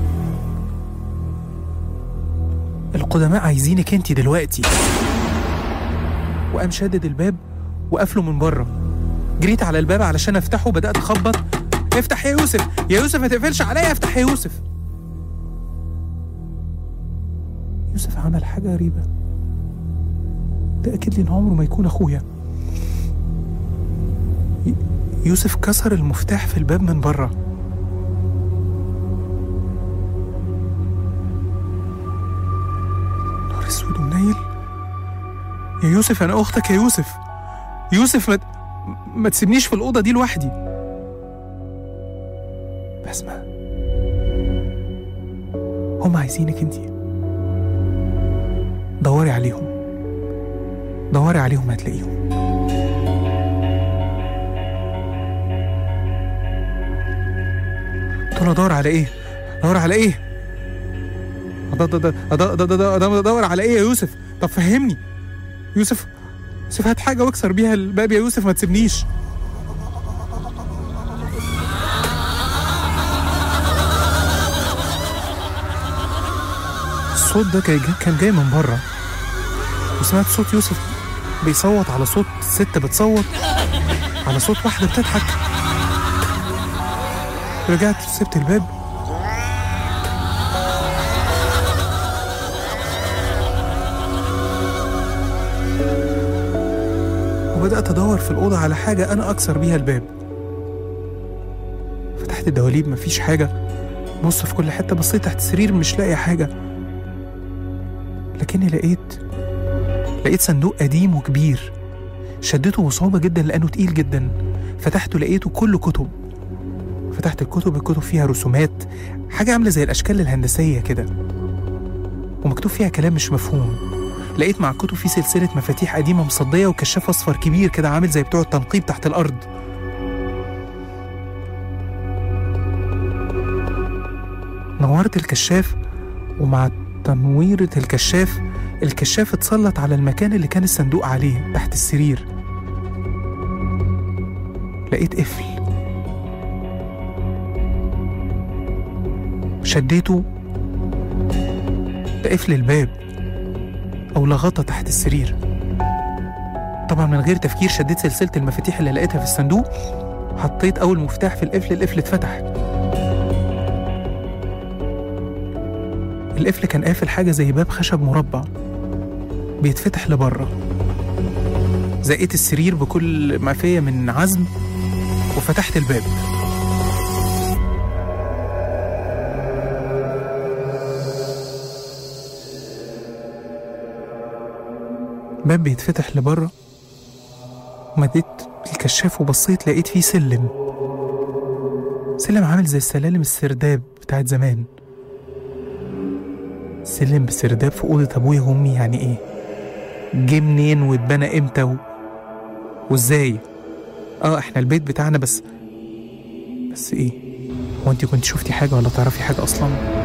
القدماء عايزينك انتي دلوقتي. وقام شادد الباب وقفله من بره. جريت على الباب علشان افتحه وبدأت اخبط. افتح يا يوسف، يا يوسف ما تقفلش عليا، افتح يا يوسف. يوسف عمل حاجة غريبة، ده أكيد لي إن عمره ما يكون أخويا. يوسف كسر المفتاح في الباب من بره. نهار اسود ومنيل. يا يوسف أنا أختك يا يوسف. يوسف ما, ما تسيبنيش في الأوضة دي لوحدي. بسمة، هم عايزينك انتي. دوري عليهم، دوري عليهم هتلاقيهم. قلت له ادور على ايه؟ ادور على ايه؟ ادور على ايه يا يوسف؟ طب فهمني يوسف. يوسف هات حاجة واكسر بيها الباب يا يوسف، ما تسيبنيش. الصوت ده كان جاي من بره، وسمعت صوت يوسف بيصوت على صوت ست بتصوت على صوت واحدة بتضحك. رجعت سبت الباب وبدأت أدور في الأوضة على حاجة أنا أكسر بيها الباب. فتحت الدواليب مفيش حاجة، بص في كل حتة، بصيت تحت السرير مش لاقي حاجة، لكني لقيت لقيت صندوق قديم وكبير. شدته بصعوبة جدا لأنه تقيل جدا. فتحته لقيته كله كتب. فتحت الكتب، الكتب فيها رسومات، حاجة عاملة زي الأشكال الهندسية كده، ومكتوب فيها كلام مش مفهوم. لقيت مع الكتب في سلسلة مفاتيح قديمة مصدية وكشاف أصفر كبير كده عامل زي بتوع التنقيب تحت الأرض. نورت الكشاف، ومع تنويرة الكشاف الكشاف اتسلط على المكان اللي كان الصندوق عليه تحت السرير. لقيت قفل شديته لقفل الباب أو لغطة تحت السرير. طبعا من غير تفكير شديت سلسلة المفاتيح اللي لقيتها في الصندوق، حطيت أول مفتاح في القفل، القفل اتفتح. القفل كان قافل حاجة زي باب خشب مربع بيتفتح لبره. زقيت السرير بكل ما فيه من عزم وفتحت الباب. باب بيتفتح لبره، مديت الكشاف وبصيت لقيت فيه سلم سلم عامل زي السلالم السرداب بتاعت زمان. سلم بسرداب في أوضة أبويا وأمي، يعني إيه؟ جه منين واتبنى إمتى و... وإزاي؟ آه إحنا البيت بتاعنا بس بس إيه؟ هو أنتي كنت شفتي حاجة ولا تعرفي حاجة أصلاً؟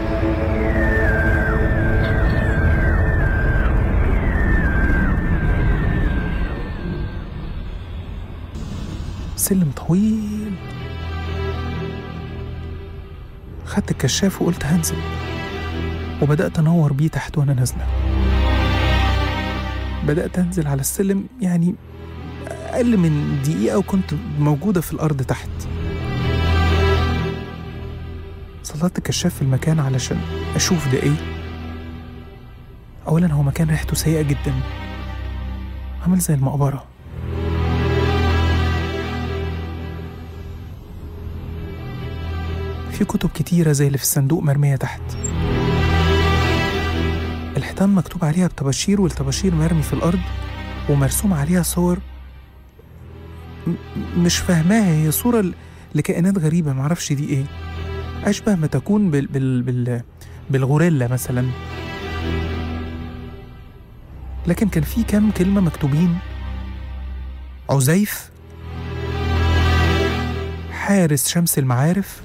سلم طويل. خدت الكشاف وقلت هنزل، وبدأت أنور بيه تحت وأنا نازلة. بدأت أنزل على السلم، يعني أقل من دقيقة وكنت موجودة في الأرض تحت. سلطت الكشاف في المكان علشان أشوف ده إيه. أولا هو مكان ريحته سيئة جدا، عامل زي المقبرة. في كتب كتيرة زي اللي في الصندوق مرمية تحت. الحيطان مكتوب عليها بطباشير، والطباشير مرمي في الأرض ومرسوم عليها صور م- مش فاهماها. هي صورة لكائنات غريبة معرفش دي إيه، أشبه ما تكون بال بال بال بالغوريلا مثلا. لكن كان في كم كلمة مكتوبين: عزيف، حارس شمس المعارف،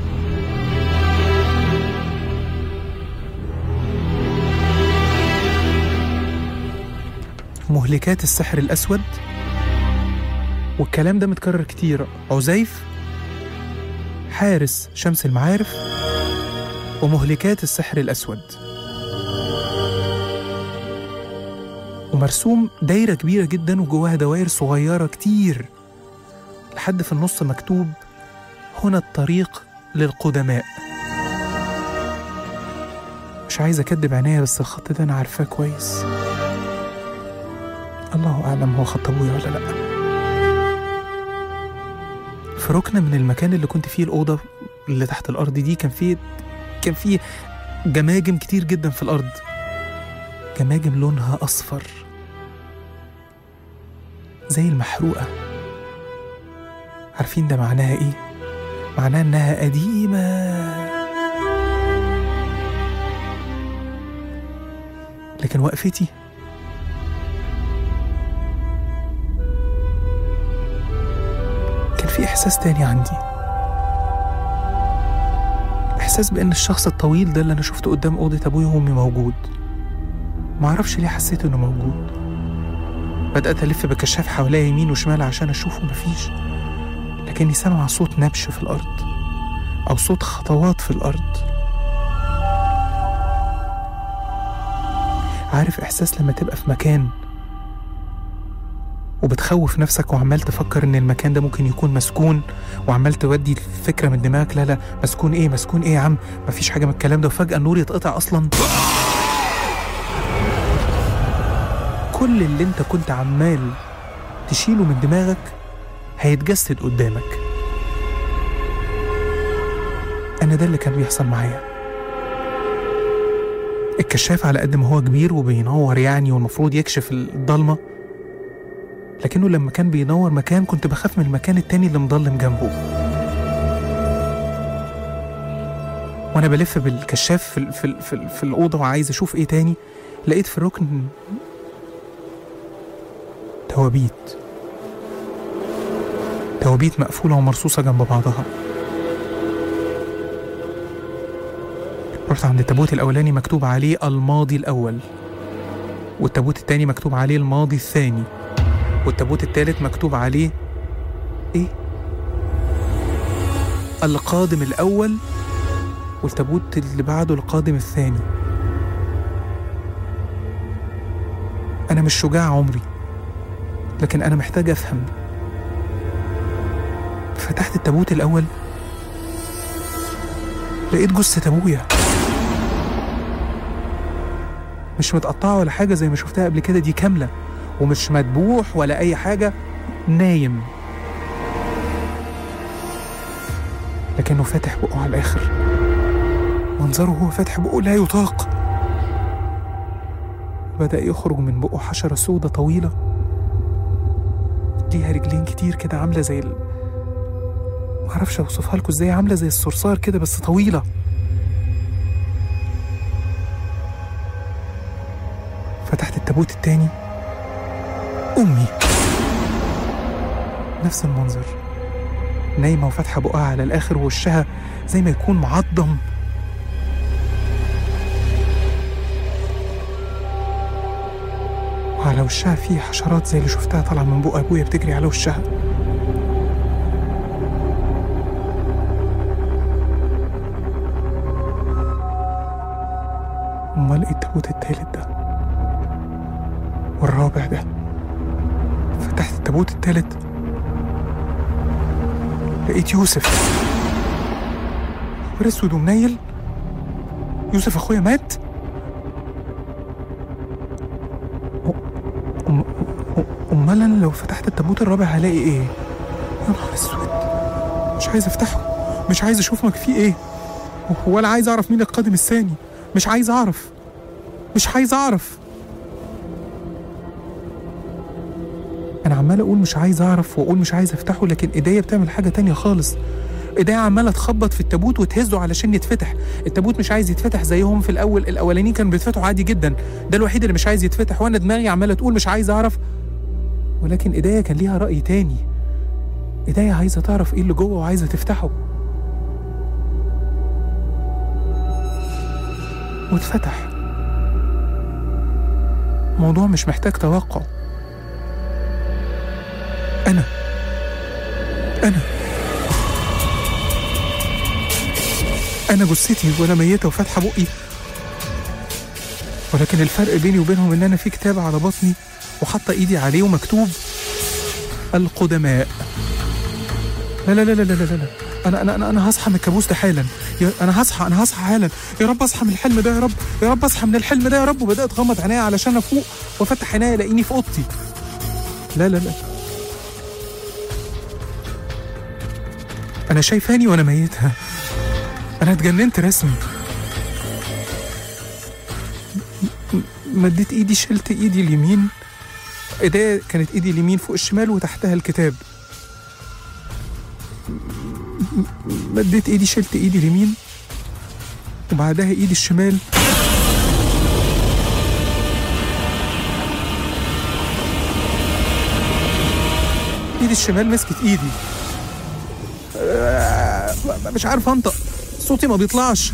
مهلكات السحر الأسود. والكلام ده متكرر كتير: عزيف، حارس شمس المعارف، ومهلكات السحر الأسود. ومرسوم دايرة كبيرة جدا وجواها دوائر صغيرة كتير، لحد في النص مكتوب: هنا الطريق للقدماء. مش عايز أكدب عينيا، بس الخط ده أنا عارفاه كويس. الله أعلم هو خط أبويا ولا لأ. في ركن من المكان اللي كنت فيه، الأوضة اللي تحت الأرض دي، كان فيه كان فيه جماجم كتير جدا في الأرض. جماجم لونها أصفر زي المحروقة. عارفين ده معناها إيه؟ معناها إنها قديمة. لكن وقفتي كان في إحساس تاني عندي، إحساس بأن الشخص الطويل ده اللي أنا شفته قدام أوضة أبويا وأمي موجود. معرفش ليه حسيت إنه موجود. بدأت ألف بالكشاف حواليا يمين وشمال عشان أشوفه، مفيش. لكني سامع صوت نبش في الأرض أو صوت خطوات في الأرض. عارف إحساس لما تبقى في مكان وبتخوف نفسك وعمال تفكر إن المكان ده ممكن يكون مسكون، وعمال تودي الفكرة من دماغك: لا لا مسكون إيه مسكون إيه يا عم، مفيش حاجة من الكلام ده. وفجأة النور يتقطع أصلا. كل اللي انت كنت عمال تشيله من دماغك هيتجسد قدامك. أنا ده اللي كان بيحصل معايا. الكشاف على قد ما هو كبير وبينور يعني، والمفروض يكشف الضلمة، لكنه لما كان بينور مكان كنت بخاف من المكان التاني اللي مضلم جنبه. وأنا بلف بالكشاف في, في, في, في الأوضة وعايز أشوف إيه تاني، لقيت في الركن توابيت توابيت مقفولة ومرصوصة جنب بعضها. رحت عند التابوت الأولاني مكتوب عليه الماضي الأول، والتابوت التاني مكتوب عليه الماضي الثاني، والتابوت التالت مكتوب عليه إيه؟ القادم الأول والتابوت اللي بعده القادم الثاني. أنا مش شجاع عمري، لكن أنا محتاج أفهم. فتحت التابوت الأول، لقيت جثة أبويا، مش متقطعة ولا حاجة زي ما شفتها قبل كده، دي كاملة ومش مدبوح ولا أي حاجة، نايم، لكنه فاتح بقه على الآخر. منظره هو فاتح بقه لا يطاق. بدأ يخرج من بقه حشرة سودة طويلة ليها رجلين كتير كده، عاملة زي ال... معرفش أوصفها لكم ازاي، عاملة زي الصرصار كده بس طويلة. فتحت التابوت التاني، أمي نفس المنظر، نايمة وفاتحة بقها على الآخر، ووشها زي ما يكون معضم. وعلى وشها فيه حشرات زي اللي شفتها طالعة من بق أبويا بتجري على وشها. أمال إيه التابوت التالت ده والرابع ده؟ فتحت التابوت التالت، لقيت يوسف ورسود ومنيل. يوسف أخويا مات. أمال أنا لو فتحت التابوت الرابع هلاقي إيه؟ يا نهار أسود، مش عايز أفتحه، مش عايز أشوف مك فيه إيه، ولا عايز أعرف مين القادم الثاني. مش عايز أعرف، مش عايز أعرف. أنا عمال أقول مش عايز أعرف وأقول مش عايز أفتحه، لكن إيديا بتعمل حاجة تانية خالص. إيديا عمالة تخبط في التابوت وتهزه علشان يتفتح. التابوت مش عايز يتفتح زيهم في الأول، الأولانيين كانوا بيتفتحوا عادي جدا، ده الوحيد اللي مش عايز يتفتح. وأنا دماغي عمالة تقول مش عايز أعرف، ولكن إيديا كان ليها رأي تاني. إيديا عايزة تعرف إيه اللي جوه وعايزة تفتحه، واتفتح. موضوع مش محتاج توقع. أنا أنا أنا جثتي وأنا ميتة وفاتحة بقي، ولكن الفرق بيني وبينهم إن أنا في كتاب على بطني وحاطة إيدي عليه ومكتوب القدماء. لا لا لا لا لا لا لا أنا أنا أنا أنا هصحى من الكابوس ده حالا. أنا هصحى أنا هصحى حالا. يا رب أصحى من الحلم ده، يا رب يا رب أصحى من الحلم ده يا رب. وبدأت أغمض عينيا علشان أفوق، وأفتح عينيا ألاقيني في أوضتي. لا لا لا أنا شايفاني وأنا ميتة. أنا اتجننت رسمي. مديت إيدي، شلت إيدي اليمين، إيديا كانت إيدي اليمين فوق الشمال وتحتها الكتاب. مديت إيدي، شلت إيدي اليمين وبعدها إيدي الشمال. إيدي الشمال مسكت إيدي، مش عارف أنطق، صوتي ما بيطلعش.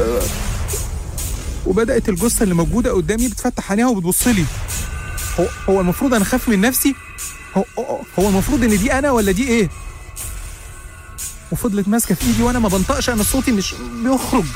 وبدأت الجثة اللي موجودة قدامي بتفتح عينيها وبتبصلي. هو هو المفروض أنا أخاف من نفسي؟ هو هو المفروض إن دي أنا ولا دي إيه؟ وفضلت ماسكة في إيدي وأنا ما بنطقش، أنا صوتي مش بيخرج.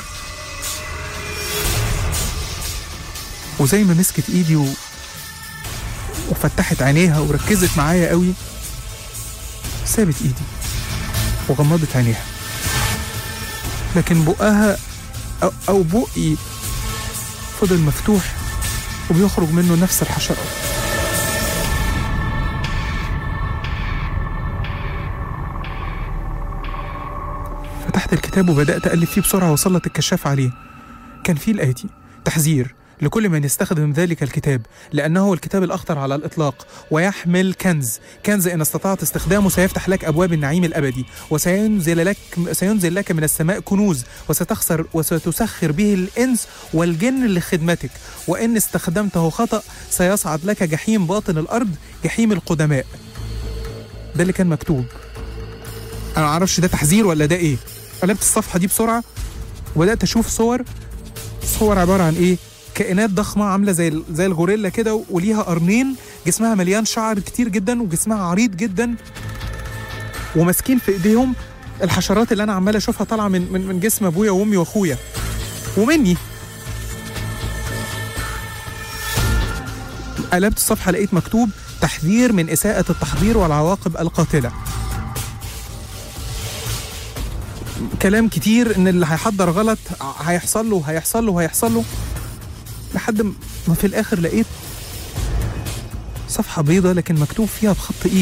وزي ما مسكت إيدي و... وفتحت عينيها وركزت معايا قوي، سابت إيدي وغمضت عينيها، لكن بقها أو, أو بقي فضل مفتوح وبيخرج منه نفس الحشرات. فتحت الكتاب وبدأت أقلب فيه بسرعة، وسلط الكشاف عليه. كان فيه الآتي: تحذير لكل من يستخدم ذلك الكتاب، لأنه هو الكتاب الأخطر على الإطلاق، ويحمل كنز كنز إن استطعت استخدامه سيفتح لك أبواب النعيم الأبدي، وسينزل لك سينزل لك من السماء كنوز، وستخسر وستسخر به الإنس والجن لخدمتك، وإن استخدمته خطأ سيصعد لك جحيم باطن الأرض، جحيم القدماء. ده اللي كان مكتوب. أنا معرفش ده تحذير ولا ده إيه. قلبت الصفحة دي بسرعة وبدأت أشوف صور صور عبارة عن إيه؟ كائنات ضخمة عاملة زي زي الغوريلا كده، وليها قرنين، جسمها مليان شعر كتير جدا، وجسمها عريض جدا، وماسكين في ايديهم الحشرات اللي انا عمال اشوفها طالعه من من من جسم ابويا وامي واخويا ومني. قلبت الصفحه لقيت مكتوب تحذير من اساءة التحضير والعواقب القاتله. كلام كتير ان اللي هيحضر غلط هيحصل له هيحصل له هيحصل له لحد ما في الاخر لقيت صفحه بيضة لكن مكتوب فيها بخط ايد،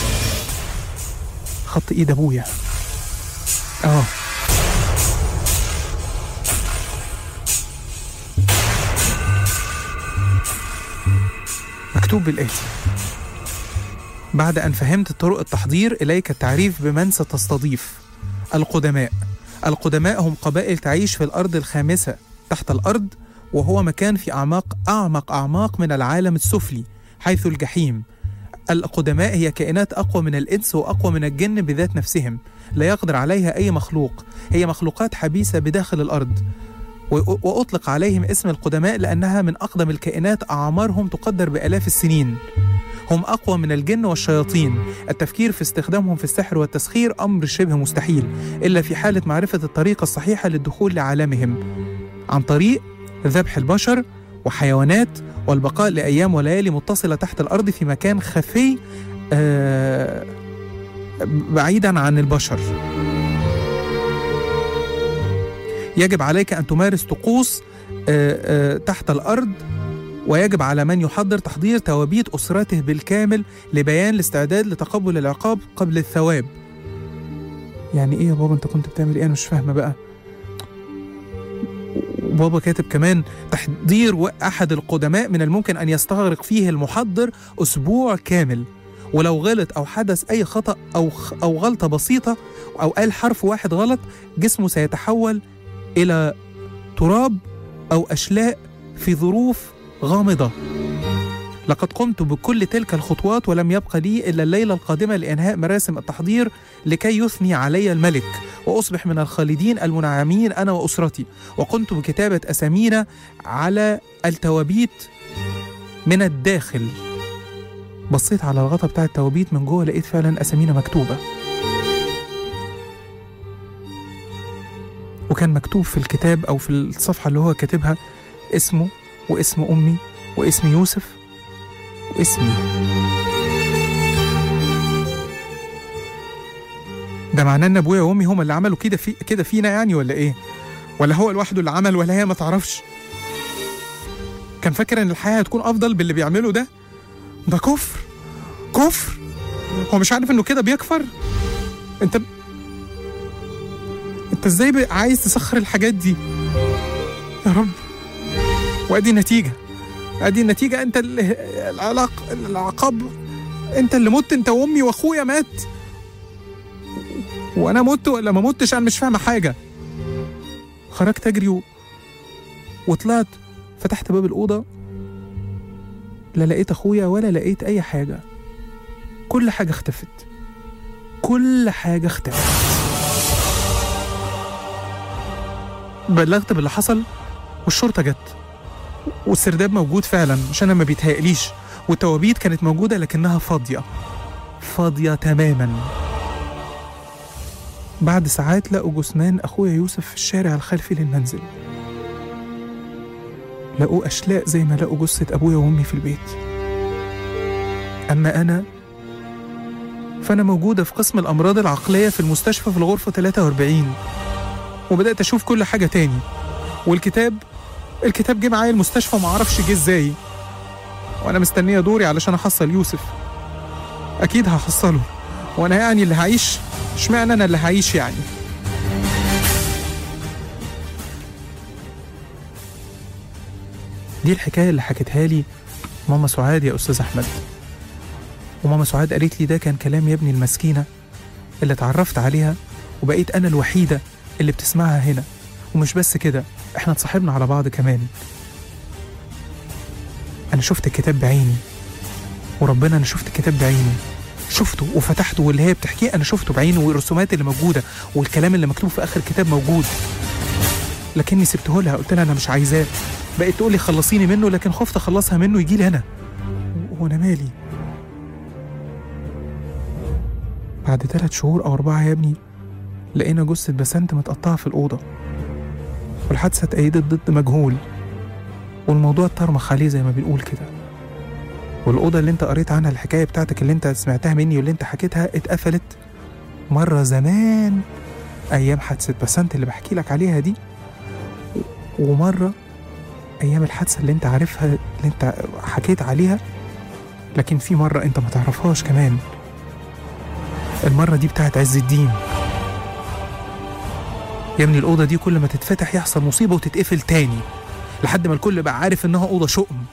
خط ايد ابويا. اه مكتوب بالآتي: بعد أن فهمت طرق التحضير إليك التعريف بمن ستستضيف. القدماء. القدماء هم قبائل تعيش في الأرض الخامسة تحت الأرض، وهو مكان في أعماق أعمق أعماق من العالم السفلي حيث الجحيم. القدماء هي كائنات أقوى من الإنس وأقوى من الجن بذات نفسهم، لا يقدر عليها أي مخلوق. هي مخلوقات حبيسة بداخل الأرض، وأطلق عليهم اسم القدماء لأنها من أقدم الكائنات أعمارهم تقدر بآلاف السنين. هم أقوى من الجن والشياطين. التفكير في استخدامهم في السحر والتسخير أمر شبه مستحيل إلا في حالة معرفة الطريقة الصحيحة للدخول لعالمهم عن طريق ذبح البشر وحيوانات والبقاء لأيام وليالي متصلة تحت الأرض في مكان خفي آه بعيدا عن البشر. يجب عليك أن تمارس طقوس آه آه تحت الأرض، ويجب على من يحضر تحضير توابيت أسرته بالكامل لبيان الاستعداد لتقبل العقاب قبل الثواب. يعني إيه يا بابا أنت كنت بتعمل إيه؟ أنا مش فاهمة بقى. بابا كاتب كمان تحضير أحد القدماء من الممكن أن يستغرق فيه المحضر أسبوع كامل، ولو غلط أو حدث أي خطأ أو أو غلطة بسيطة أو قال حرف واحد غلط جسمه سيتحول إلى تراب أو أشلاء في ظروف غامضة. لقد قمت بكل تلك الخطوات ولم يبقى لي إلا الليلة القادمة لإنهاء مراسم التحضير لكي يثني علي الملك وأصبح من الخالدين المنعمين أنا وأسرتي. وقمت بكتابة أسامينا على التوابيت من الداخل. بصيت على الغطاء بتاع التوابيت من جوه لقيت فعلا أسامينا مكتوبة، وكان مكتوب في الكتاب أو في الصفحة اللي هو كاتبها اسمه واسم أمي واسم يوسف واسمي. ده معناه ان ابويا وامي هم اللي عملوا كده في كده فينا يعني، ولا ايه؟ ولا هو لوحده اللي عمل، ولا هي ما تعرفش؟ كان فاكر ان الحياه هتكون افضل باللي بيعمله ده؟ ده كفر كفر. هو مش عارف انه كده بيكفر؟ انت ب... انت ازاي عايز تسخر الحاجات دي يا رب؟ وادي النتيجه، ادي النتيجه. انت اللي العلاق العقاب، انت اللي مت، انت وامي واخويا مات، وانا مت ولا ما متش؟ انا مش فاهمه حاجه. خرجت اجري و... وطلعت فتحت باب الاوضه، لا لقيت اخويا ولا لقيت اي حاجه. كل حاجه اختفت، كل حاجه اختفت. بلغت باللي حصل والشرطه جت، والسرداب موجود فعلا عشان انا ما بيتهيأليش، والتوابيت كانت موجوده لكنها فاضيه فاضيه تماما. بعد ساعات لقوا جثمان اخويا يوسف في الشارع الخلفي للمنزل. لقوا اشلاء زي ما لقوا جثه ابويا وامي في البيت. اما انا فانا موجوده في قسم الامراض العقليه في المستشفى في الغرفه ثلاثة وأربعين، وبدات اشوف كل حاجه تاني. والكتاب الكتاب جه معايا المستشفى وما اعرفش جه ازاي، وانا مستنيه دوري علشان احصل يوسف. اكيد هحصله، وانا يعني اللي هعيش؟ اشمعنى انا اللي هعيش يعني؟ دي الحكايه اللي حكتها لي ماما سعاد يا استاذ احمد. وماما سعاد قالت لي ده كان كلام يا ابني المسكينه اللي اتعرفت عليها، وبقيت انا الوحيده اللي بتسمعها هنا. ومش بس كده، احنا اتصاحبنا على بعض كمان. انا شفت الكتاب بعيني، وربنا انا شفت الكتاب بعيني، شفته وفتحته، واللي هي بتحكيه انا شفته بعيني، والرسومات اللي موجوده والكلام اللي مكتوب في اخر الكتاب موجود. لكني سبته لها، قلت لها انا مش عايزاه. بقيت تقول لي خلصيني منه، لكن خفت اخلصها منه يجي لي انا، وانا مالي. بعد ثلاث شهور او اربعه يا ابني لقينا جثة بسنت متقطعة في الأوضة، والحادثة اتأيدت ضد مجهول، والموضوع اترمخ عليه زي ما بنقول كده. والأوضة اللي انت قريت عنها الحكاية بتاعتك اللي انت سمعتها مني واللي انت حكيتها اتقفلت مرة زمان أيام حادثة بسنت اللي بحكي لك عليها دي، ومرة أيام الحادثة اللي انت عارفها اللي انت حكيت عليها، لكن في مرة انت ما تعرفهاش كمان. المرة دي بتاعت عز الدين. يا ابني الأوضة دي كل ما تتفتح يحصل مصيبة وتتقفل تاني لحد ما الكل بقى عارف إنها أوضة شؤم.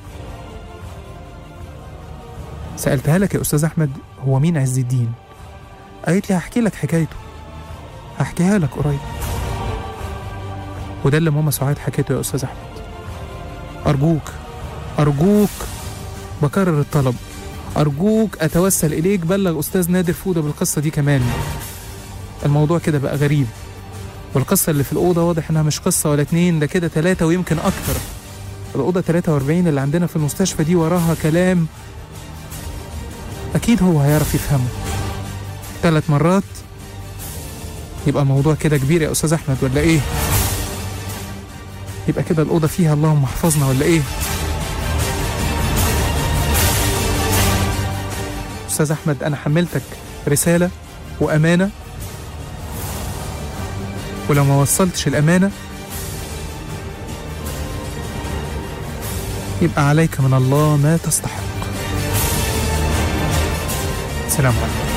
سألتها لك يا أستاذ أحمد هو مين عز الدين؟ قالت لي هحكي لك حكايته، هحكيها لك قريب. وده اللي ماما سعاد حكيته يا أستاذ أحمد. أرجوك أرجوك بكرر الطلب، أرجوك أتوسل إليك بلغ أستاذ نادر فودة بالقصة دي كمان. الموضوع كده بقى غريب، والقصة اللي في الأوضة واضح إنها مش قصة ولا اتنين، ده كده تلاتة ويمكن أكتر. الأوضة تلاتة وأربعين اللي عندنا في المستشفى دي وراها كلام أكيد هو هيعرف يفهمه. ثلاث مرات يبقى الموضوع كده كبير يا أستاذ أحمد ولا إيه؟ يبقى كده الأوضة فيها اللهم احفظنا ولا إيه؟ أستاذ أحمد أنا حملتك رسالة وأمانة، ولو ما وصلتش الأمانة يبقى عليك من الله ما تستحق. السلام عليكم.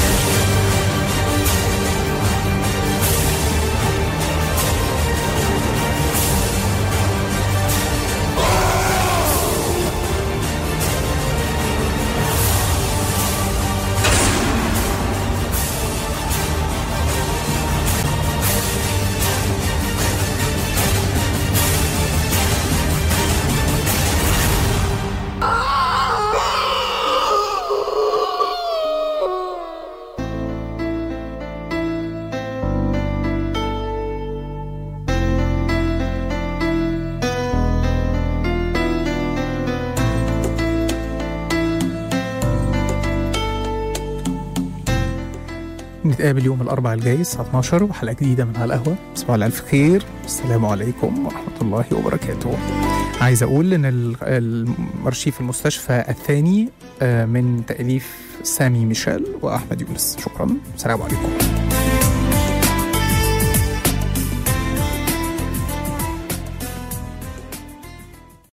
نتقابل يوم الأربعاء الجاي الساعة اتناشر وحلقة جديدة من على القهوة. تصبحوا على ألف خير. السلام عليكم ورحمة الله وبركاته. عايز أقول إن الأرشيف المستشفى الثاني من تأليف سامي ميشيل وأحمد يونس. شكرا. السلام عليكم.